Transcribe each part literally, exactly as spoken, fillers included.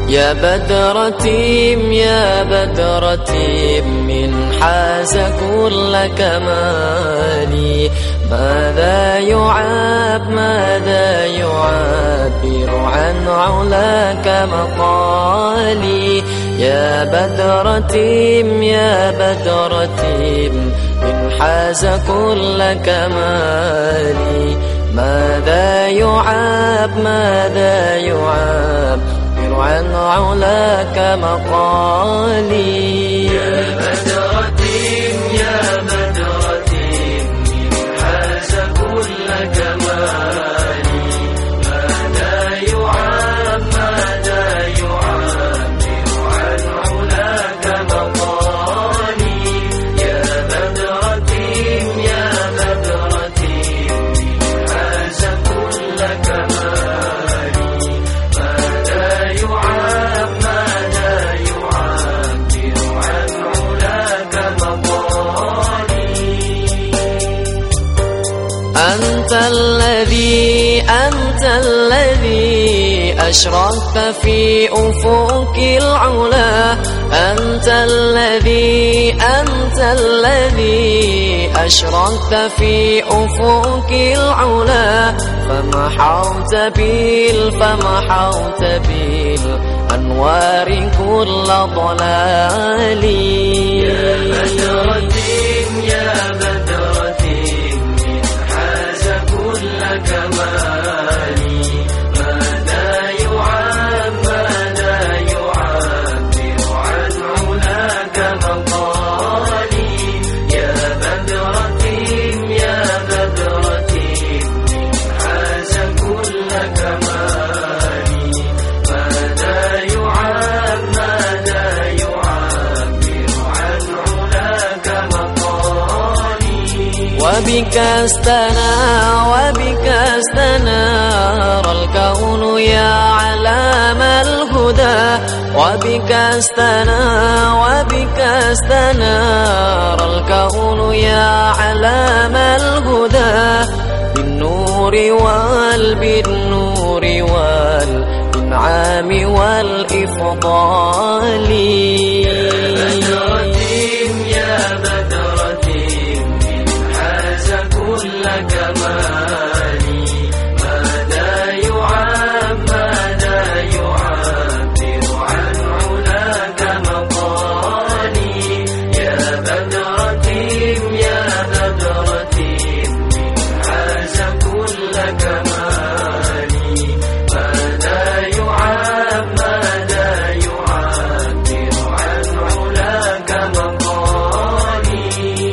يا بدرتيم يا بدرتيم من حاز كل كمالي. ماذا يعاب ماذا يعبر عن علاك مقالي. يا بدرتيم يا بدرتيم من حاز كل كمالي. ماذا يعاب ماذا يعاب عن علاك مقالي. يا بدرتيم يا بدرتيم من حاز كل كمالي. ماذا يعاب ماذا يعبر عن علاك مقالي. يا بدرتيم يا بدرتيم من حاز كل كمالي. أنت الذي أنت الذي أشرقت في أفق العلا. أنت الذي أنت الذي أشرقت في أفق العلا. فمحوت بال فمحوت بالأنوار كل ضلالي. يا بدرتيم يا بدرتيم من حاز كل كمالي. ماذا يعاب ماذا يعبر عن علاك مقالي. يا بدرتيم يا بدرتيم من حاز كل كمالي. ماذا يعاب ماذا يعبر عن علاك مقالي. وبك استنى وبك استنار الكون يا علام الهدى. وبك استنى وبك استنار الكون يا علام الهدى. بالنور وال بالنور والإنعام والإفضال. يا بدرتيم يا بدرتيم من حاز كل كمالي. ماذا يعاب ماذا يعبر عن علاك مقالي. يا بدرتيم يا بدرتيم من حاز كل كمالي. ماذا يعاب ماذا يعبر عن علاك مقالي.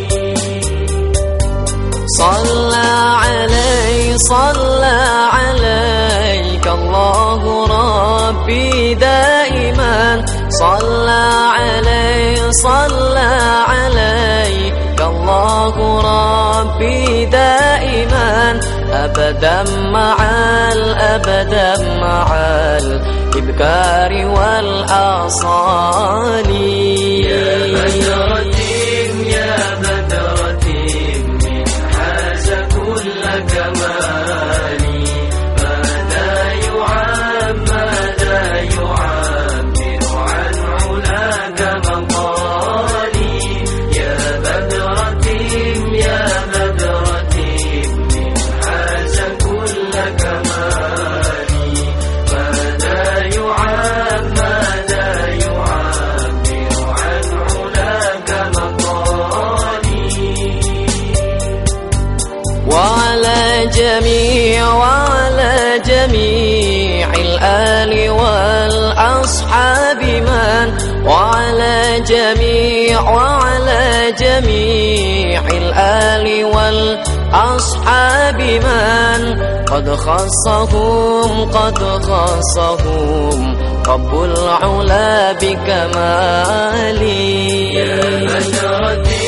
صلى علي صلى عليك الله ربي دائما. صلى علي صلى عليك الله ربي دائما. أبدا مع الأبدا مع الإبكار والآصال. يا بدرتيم يا بدرتيم من حاز كل كمالي. ماذا يعاب ماذا يعبر عن علاك مقالي. يا بدرتيم يا بدرتيم من حاز كل كمالي. ماذا يعاب ماذا يعبر عن علاك مقالي. وعلى جميع وعلى جميع الآل والأصحاب من. وعلى جميع وعلى جميع الآل والأصحاب من. قد خصهم قد خصهم رب العلا بكمالي. يا بدرتيم